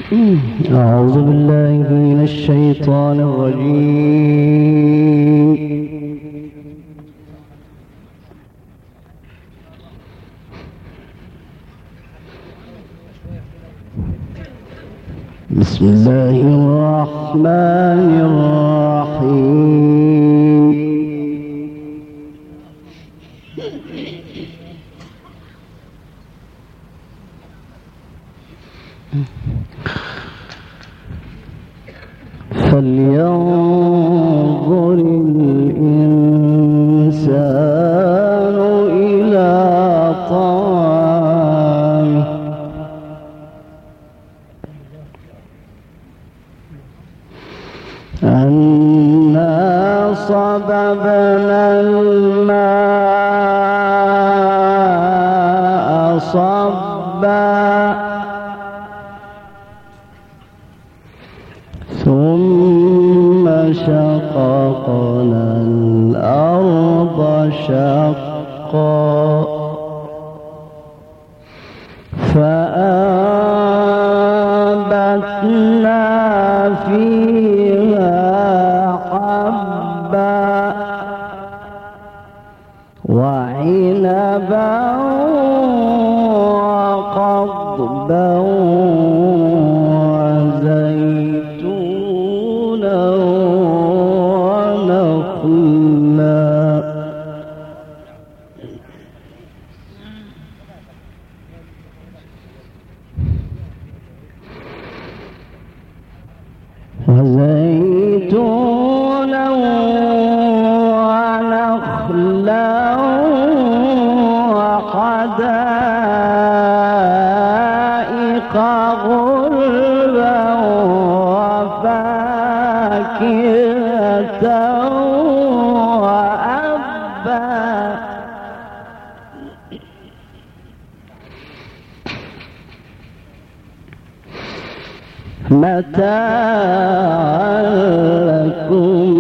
أعوذ بالله من الشيطان الرجيم. بسم الله الرحمن الرحيم. فلينظر الإنسان إلى طعامه أنا صببنا الماء صبا ثم شققنا الأرض شقا فأنبتنا فيها حبا وعنبا وقضبا وزيتونا ونخلا ونخلا وحدائق غلبا وفاكهة وأبا متاعا لكم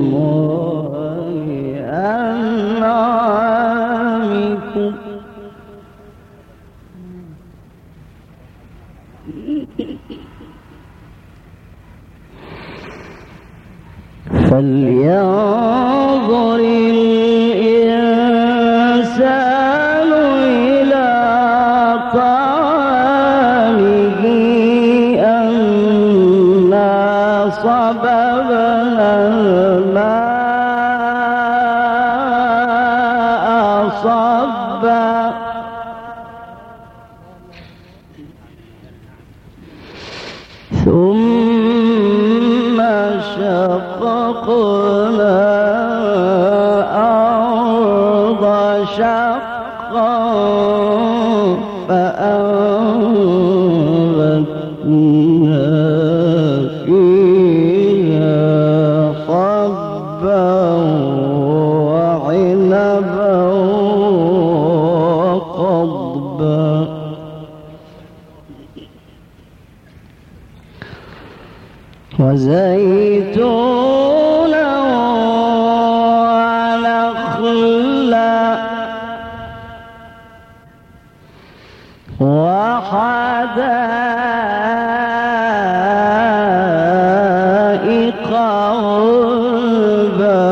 ولأنعامكم فلينظر الإنسان إلى طعامه أنا صببنا الماء صبا ثم شققنا الأرض شقا فأنبتنا فيها حبا وعنبا وقضبا وزيتونا ونخلا وحدائق غلبا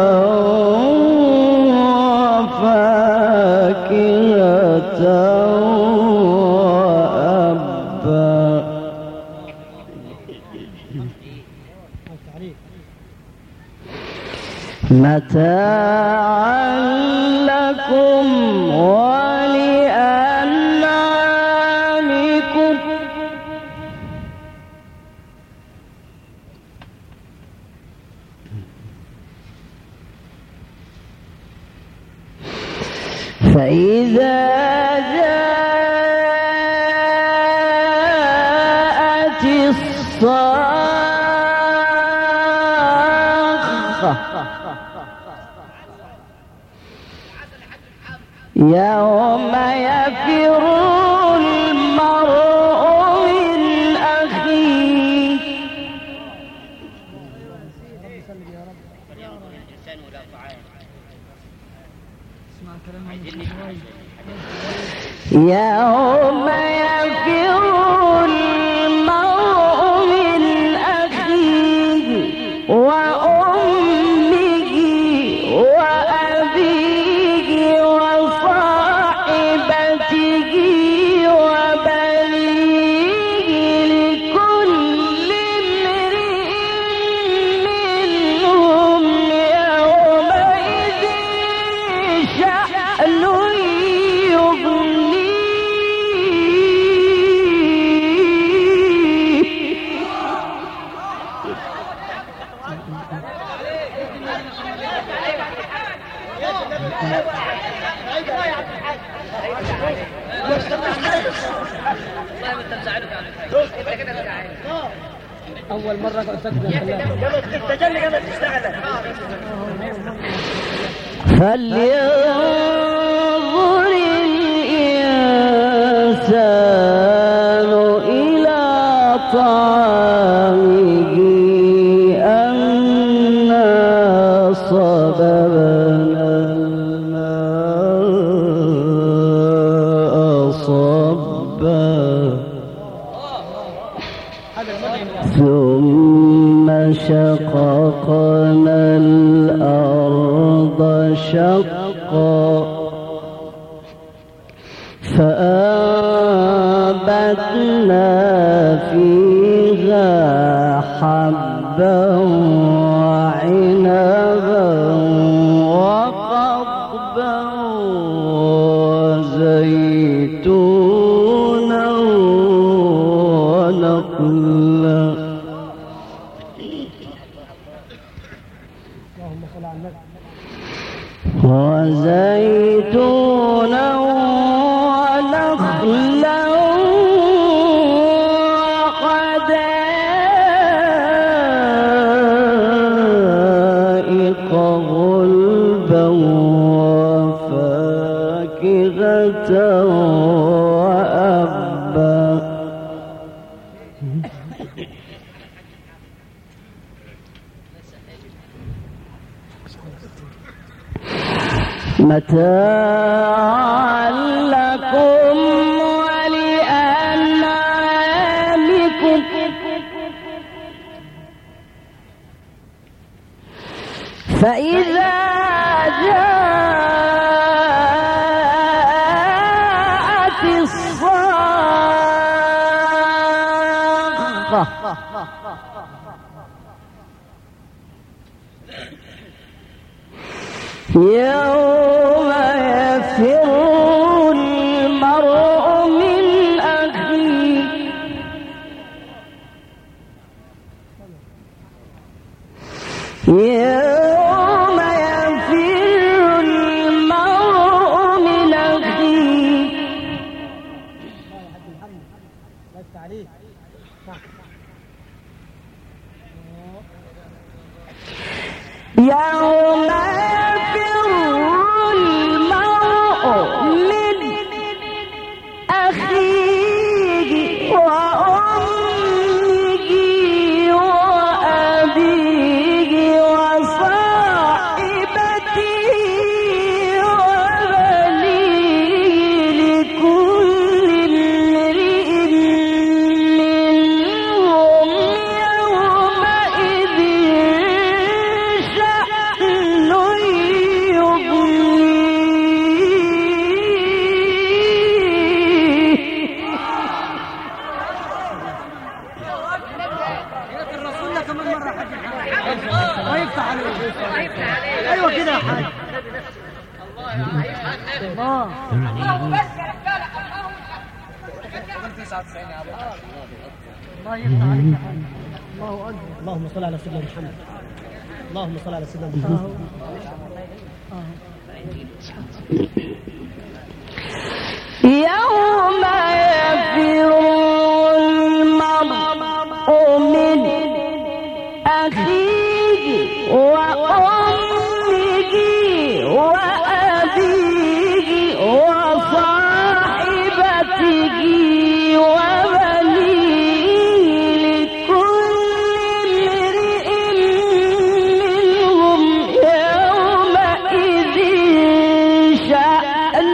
وفاكهة وأبا متاعا لكم ولأنعامكم فإذا جاءت الصاخة يوم يفر المرء من أخيه يوم يفر المرء أول مرة قلت التجلي قبل تشتغل. فلينظر الإنسان إلى طعامه أنا صببنا الماء صبا ثم شققنا الأرض شقا فأنبتنا فيها حبا وعنبا وقضبا وزيتونا ونخلا. وزيتونا ونخلا وحدائق غلبا وفاكهة وأبا. متاعا لكم ولأنعامكم. فإذا جاءت الصاخة يوم يفر المرء من أخيه. يوم يفر المرء من أخيه. يوم ايوه كده يا حاج. الله بس يا رجاله. الله يفتح عليك يا حاج. الله اكبر. اللهم صل على سيدنا محمد. اللهم صل على سيدنا محمد. يوم يفر المرء من أخيه وأمه وأبيه وصاحبته وبنيه لكل امرئ منهم يومئذ شأن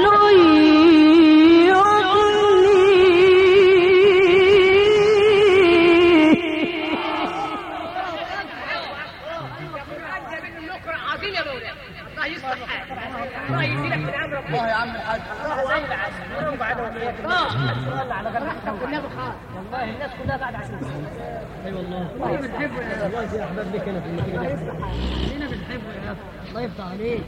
الله يا عم الحاج. الله يلعن. ونقعد وياك. الله على قلبك. والنبي خالص. والله الناس كلها قاعده عشان. اي والله. والله بنحبه يا والله يا احباب ليك هنا في المكان ده. كلنا بنحبه يا اخي. الله يفتح عليك.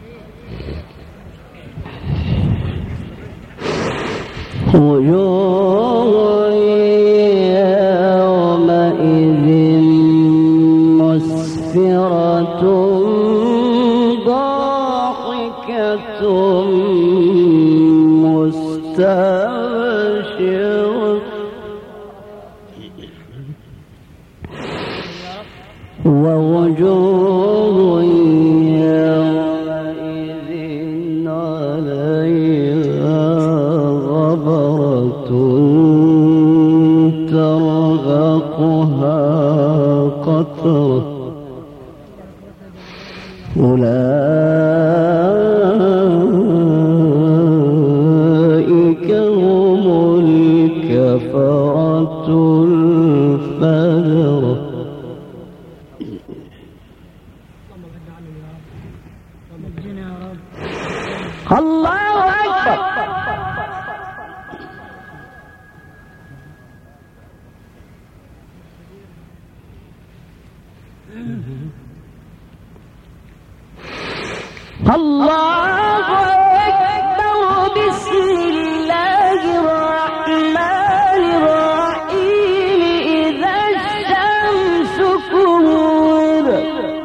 وجوه يومئذ مسفرة ضاحكة مستبشرة ووجوه يومئذ عليها غبرة ترهقها قترة أولئك هم الكفرة الفجرة. الله أكبر. الله أكبر. بسم الله الرحمن الرحيم. إذا الشمس كورت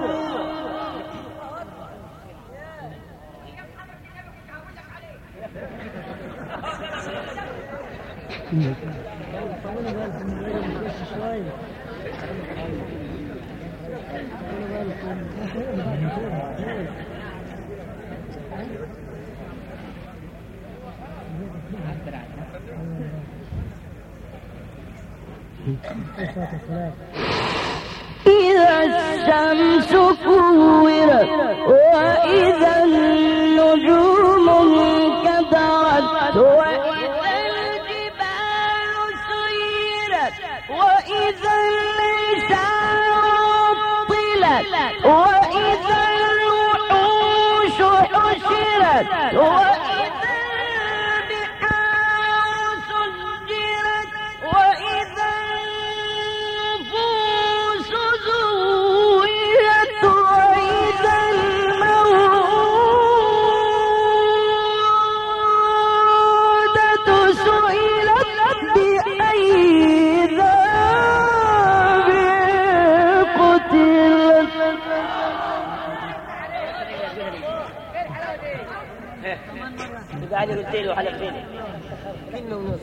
إذا الشمس كورت وإذا النجوم انكدرت وإذا الجبال سيرت وإذا العشار عطلت وإذا الوحوش حشرت وإذا البحار سجرت وإذا النفوس زوجت وإذا الموءودة سئلت بأي ذنب قتلت. قاعد قلت له حلقتين كلمة ونص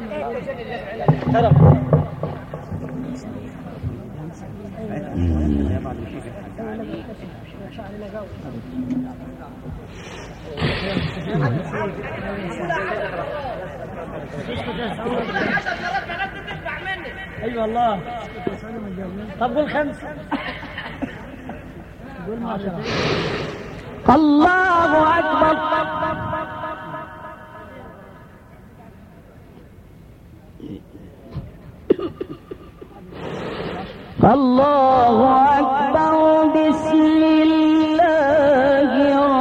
ايوه والله. طب قول 5. قول 10. الله أكبر. الله أكبر. بسم الله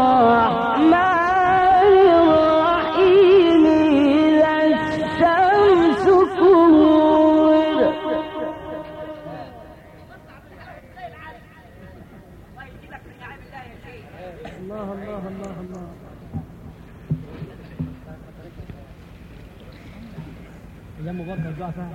الرحمن الرحيم. إذا الشمس كورت الله الله الله الله. إذا مبكر جعفر.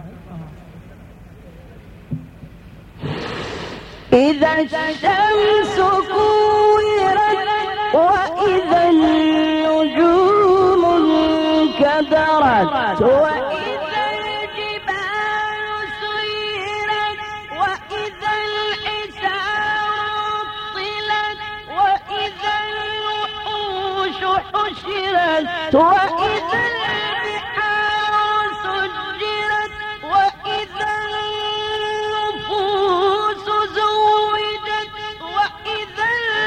إذا الشمس كورت وإذا النجوم انكدرت وإذا الجبال سيرت وإذا العشار عطلت وإذا الوحوش حشرت وإذا البحار سجرت وإذا النفوس زوجت وإذا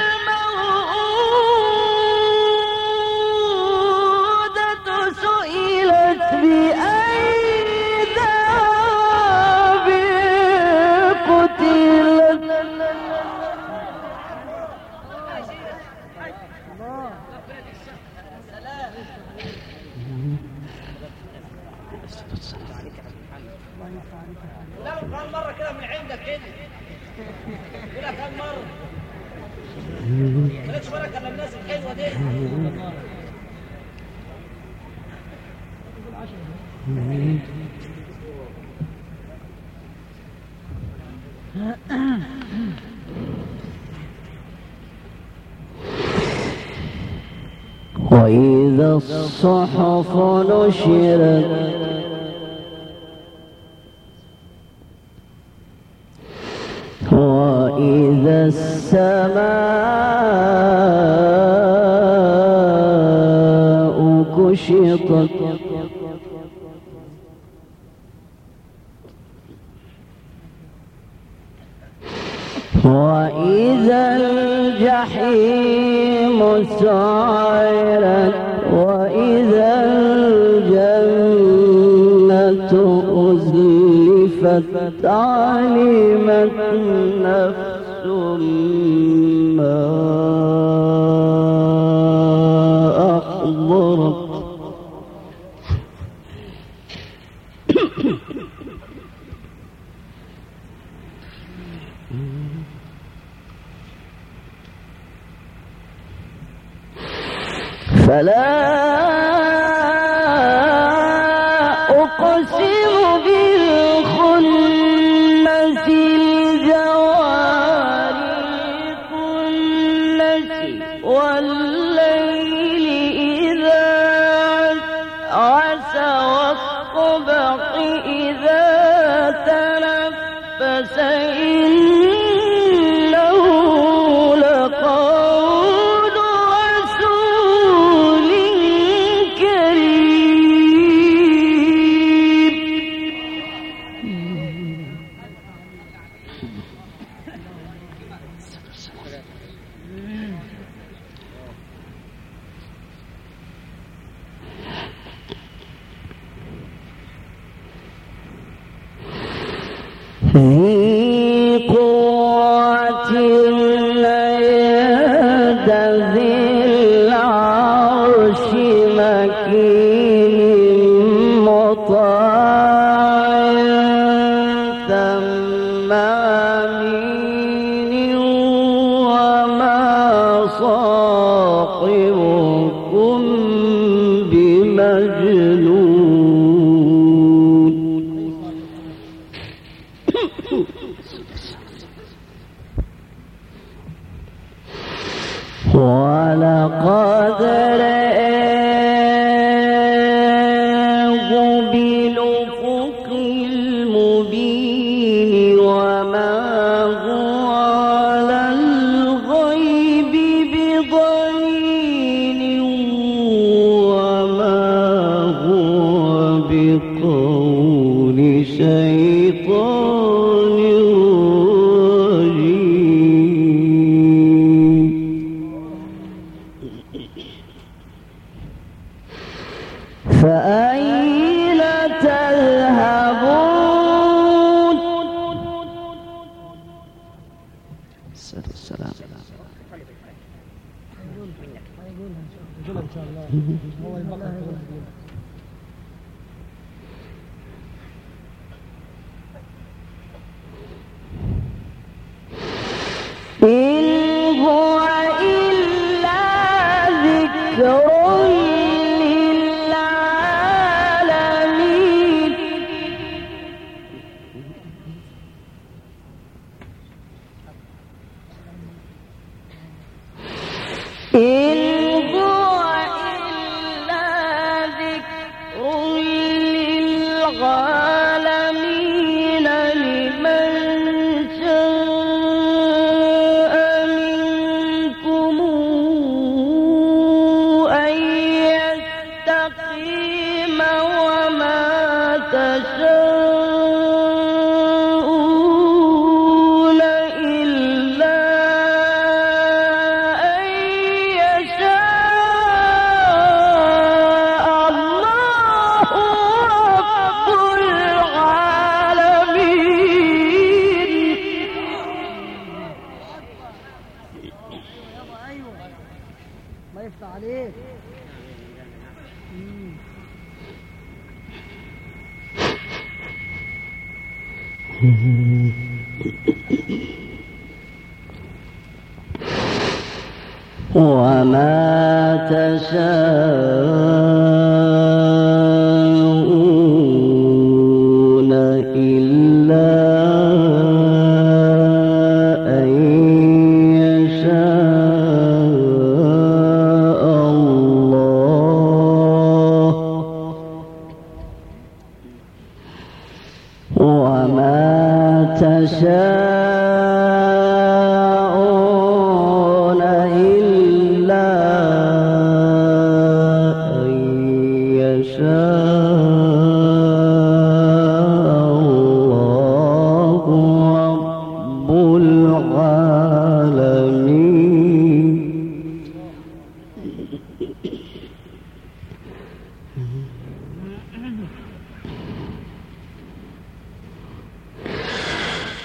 الموءودة سئلت بأي ذنب قتلت. لا كم مرة كده من عندك كده كده كم مرة مالكش بركة للناس الحلوة دي. وإذا الصحف نشرت وإذا السماء كشطت وإذا الجحيم سعرت وإذا الجنة أزلفت علمت نفس ما أحضرت فلا أقسم بالخنس الجوار الكنس والليل إذا عسعس والصبح إذا تنفس إنه لقول رسول كريم. ذي قوة عند ذي العرش مكين مطاع ثم أمين وما صاحبكم بمجنون. ولقد رآه بالأفق المبين وما هو على الغيب بضنين وما هو بقول شيطان رجيم. فأين تذهبون؟ السلام. إن هو إلا ذكر للعالمين. إن هو إلا ذكر للعالمين لمن شاء منكم أن يستقيم وما تشاءون إلا أن يشاء الله رب العالمين. ما يفتح عليك. وما تشاءون إلا أن يشاء الله. وما تشاءون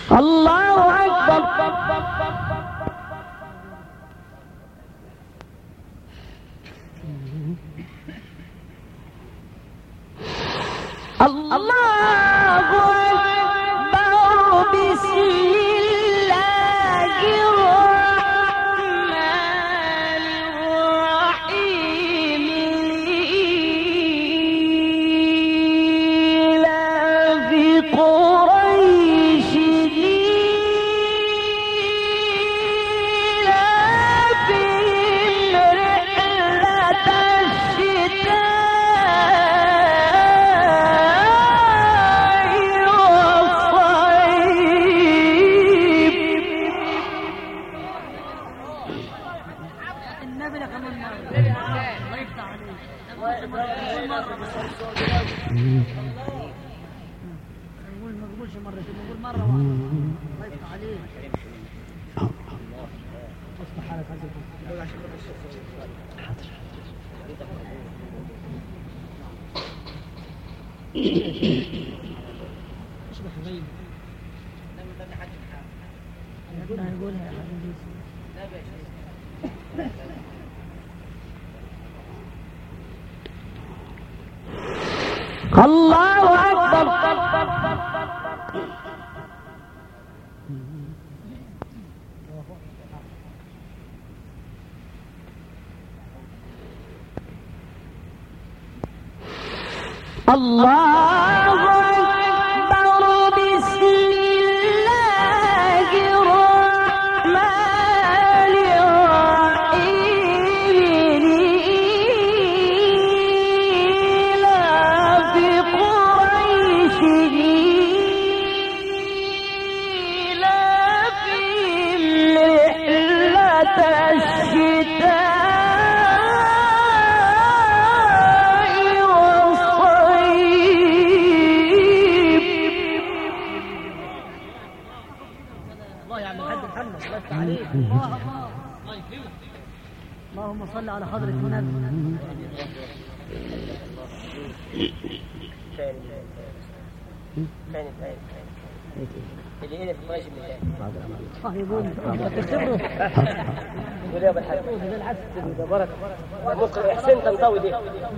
الله أكبر. الله أكبر. بسم الله الرحمن الرحيم. إيلاف قريش إيلافهم رحلة الشتاء والصيف. النبي لك من الله يفتح عليك. نقول ما نقولش مرتين، نقول مرة واحدة. الله يفتح عليك. افتح حالك عزيزي. اشبح غيب. قلنا هنقولها يا حبيبي. الله أكبر. الله أكبر. بسم الله الرحمن الرحيم. إيلاف قريش إيلافهم رحلة الشتاء والصيف. الله يا عم الحاج محمد، الله يفتح عليك. الله يكرمك. اللهم صل على حضرة النبي. اللي هنا في الماشي من اه يقول انت بتختبره. يقول يا ابو الحاج ده العسل. ده بركه ممكن حسين تنطوي دي.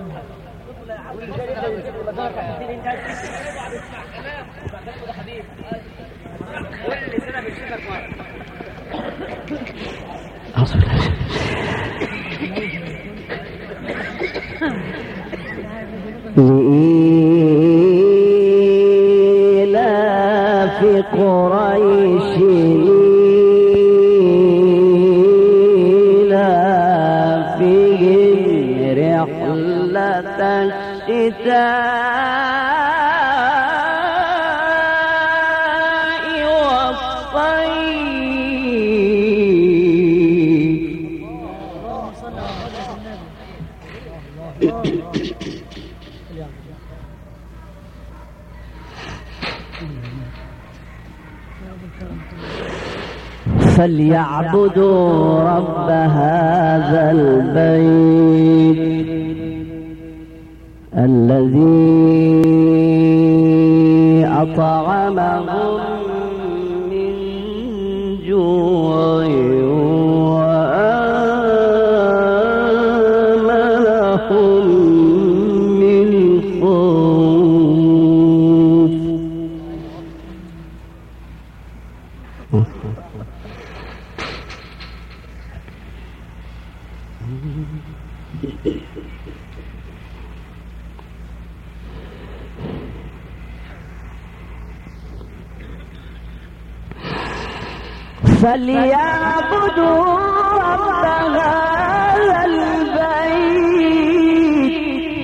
لإيلاف قريش إيلافهم رحلة الشتاء والصيف. اللهم صل على حضرة النبي. فليعبدوا رب هذا البيت الذي أطعمهم من جوع وآمنهم من خوف. فليعبدوا رب هذا البيت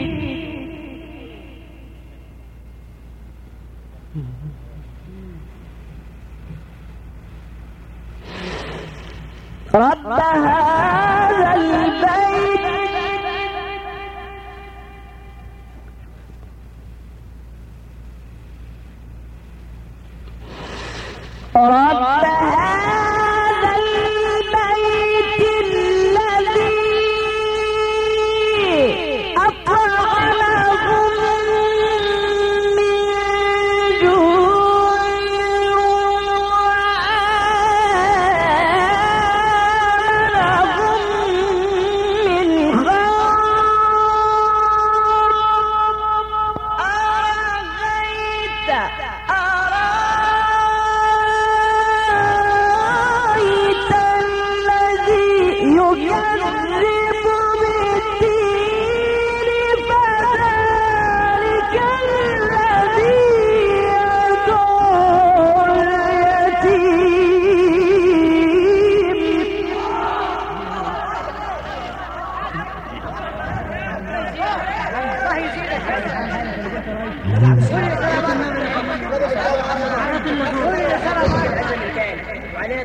رب هذا البيت رب هذا البيت الذي أطعمهم من جوع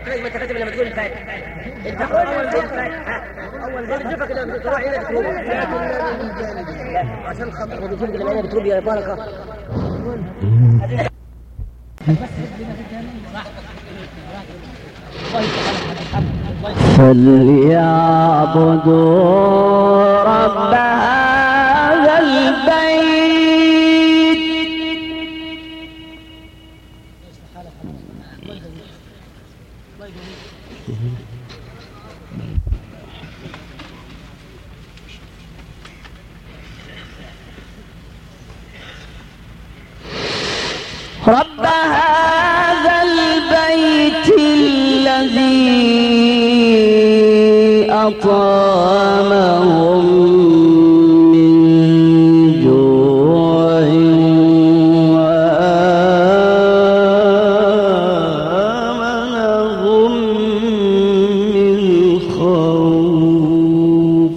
تخرج ما تكتب لما تقول الفاتح. انت اول ما الفاتح اول ما بتشوفك لما تروح هنا بتقول عشان خاطر بتقول لما انا بتقول يا بركه. فليعبدوا رب هذا البيت رب هذا البيت الذي أطعمهم من جوع وآمنهم من خوف.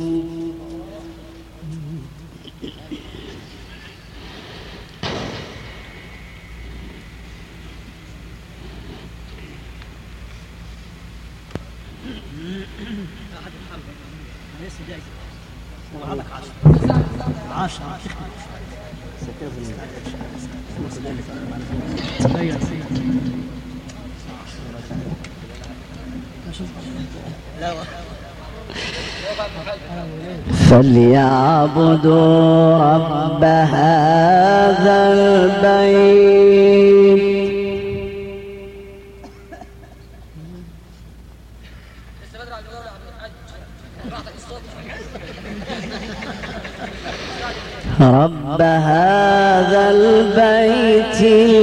فليعبدوا رب هذا البيت رب هذا البيت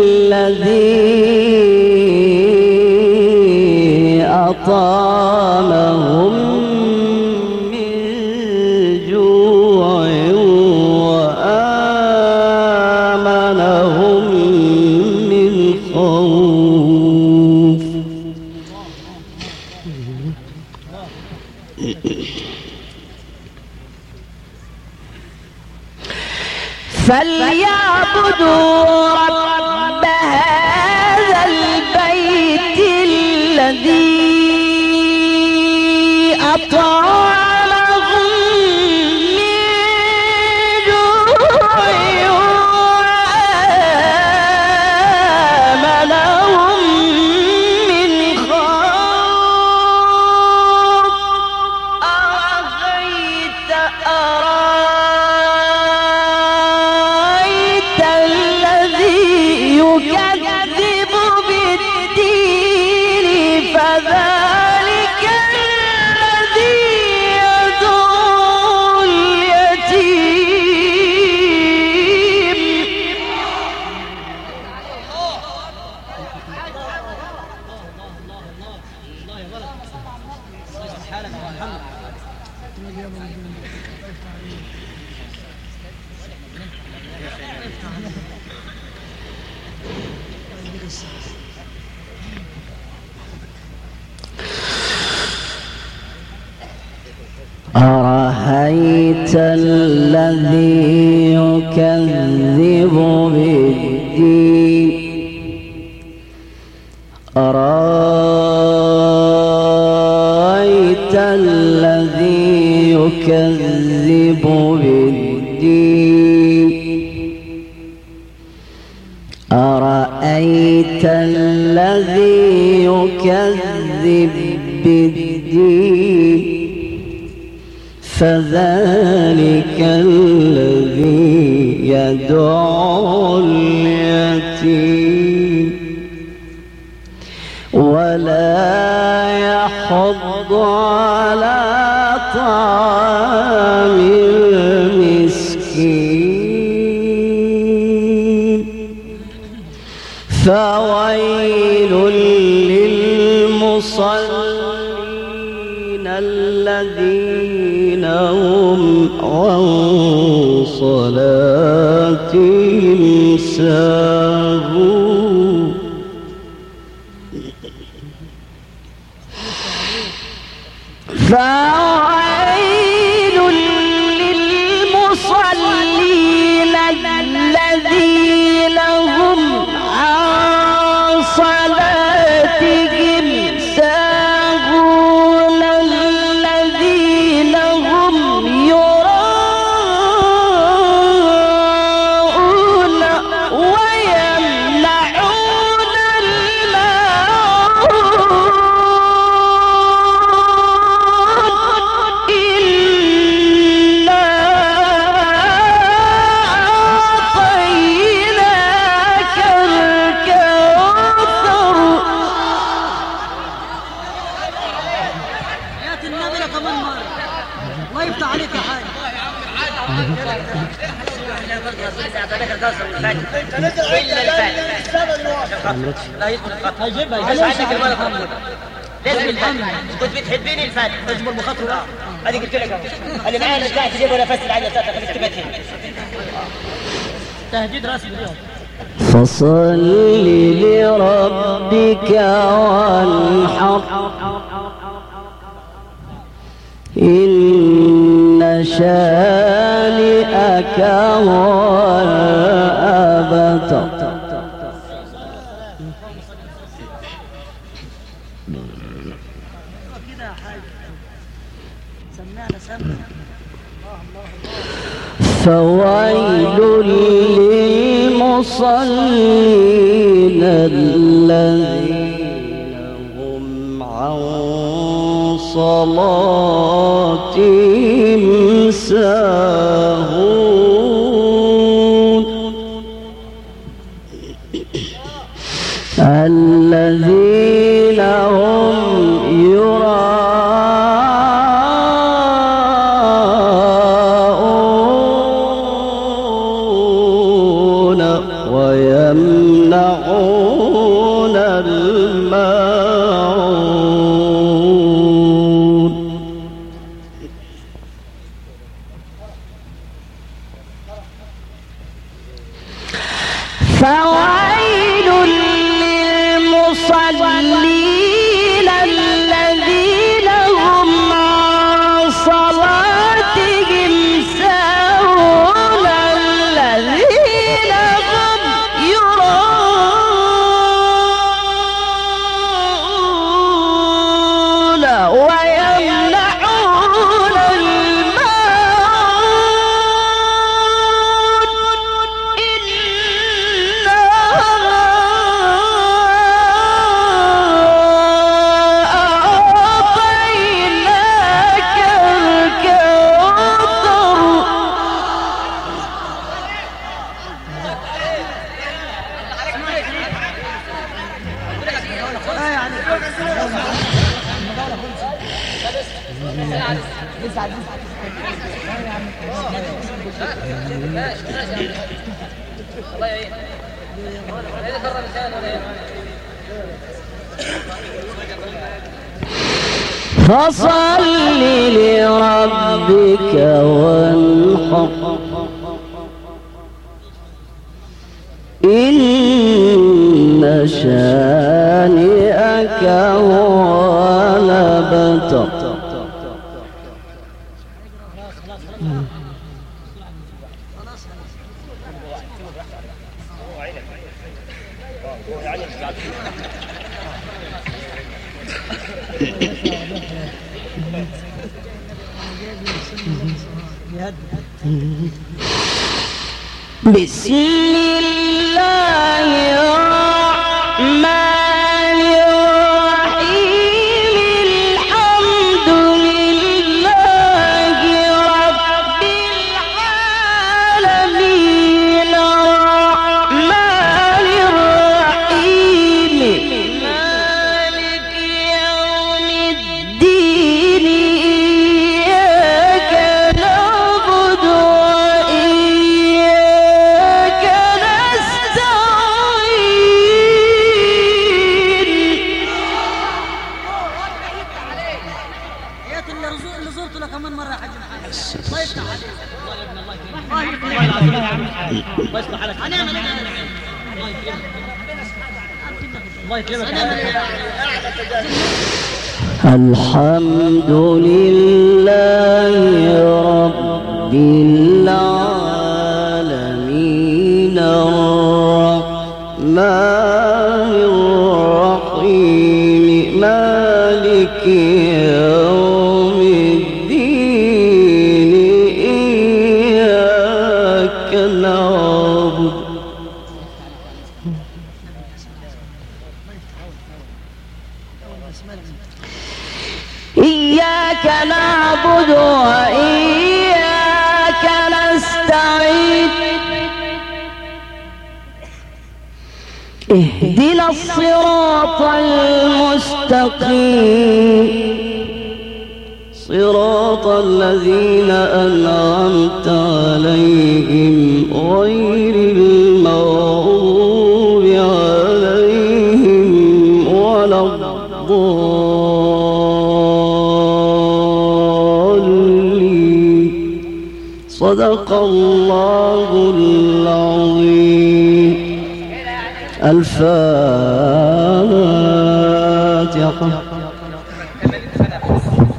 الذي أطعمهم من جوع وآمنهم من خوف. فليعبدوا رب هذا البيت الذي أطعمهم من جوع وآمنهم من خوف. أرأيت الذي يكذب بالدين فذلك الذي يدعو اليتيم. أرأيت الذي يكذب بالدين أرأيت الذي يكذب بالدين أرأيت الذي يكذب بالدين فذلك الذي يدعو اليتيم ولا يحض على طعام المسكين. فويل للمصلين الذين هم عن صلاتهم ساهون. فويل للمصلين الذين هم عن صلاتهم ساهون. ناصر الفاتح إلا الفاتح لا يدخل الخط هيجيبها بس عندك الولد محمود لازم الفاتح كنت بتحبيني الفاتح اجبر بخاطره. هذه قلت لك اللي معايا مش قاعد تجيب ولا فسر على اساسك خليك تبكي تهديد رسمي اليوم. فصل لربك وانحر إن شانئك هو الأبتر. فويل للمصلين الذين هم عن صلاتهم ساهون الذين هم يراءون ويمنعون الماعون. فويل للمصلين الذين هم عن صلاتهم ساهون الذين هم يراءون ويمنعون الماعون. أعطيناك فصل لربك وانحر إن شانئك هو الأبتر. بسم الله الرحمن الرحيم الحمد لله رب العالمين الرحمن الرحيم مالك يوم الدين إياك نعبد وإياك نستعين. يا اللي زرته لك كمان مره يا حاج محمد. الله يفتح عليك. الله يصلح حالك. هنعمل ايه؟ الله يكرمك. الحمد لله رب العالمين الرحمن الرحيم مالك يوم الدين إياك نعبد إياك نعبد وإياك نستعين. اهدنا الصراط المستقيم صراط الذين أنعمت عليهم غير ولا الضالين. صدق الله العظيم. الفاتحة.